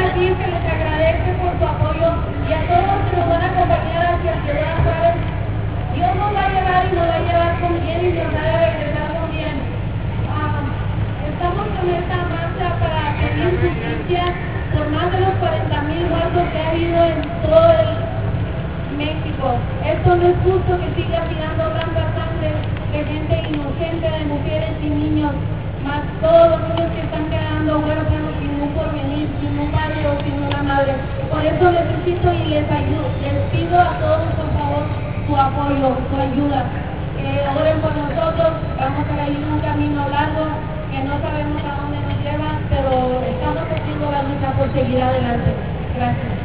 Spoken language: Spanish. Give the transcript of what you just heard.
decir que les agradece por su apoyo y a todos los que nos van a acompañar hacia Ciudad Juárez. Dios nos va a llevar y nos va a llevar con bien y nos va a regresar con bien. Estamos con esta marcha para pedir justicia por más de los 40,000 muertos que ha habido en todo el México. Esto no es justo que siga tirando tanta sangre de gente inocente, de mujeres y niños, más todos los niños que están quedando huérfanos sin un porvenir, sin un padre o sin una madre. Por eso necesito y les pido a todos, por favor, su apoyo, su ayuda. Que oren por nosotros. Vamos a ir un camino largo que no sabemos a dónde nos lleva, pero estamos haciendo la lucha por seguir adelante. Gracias.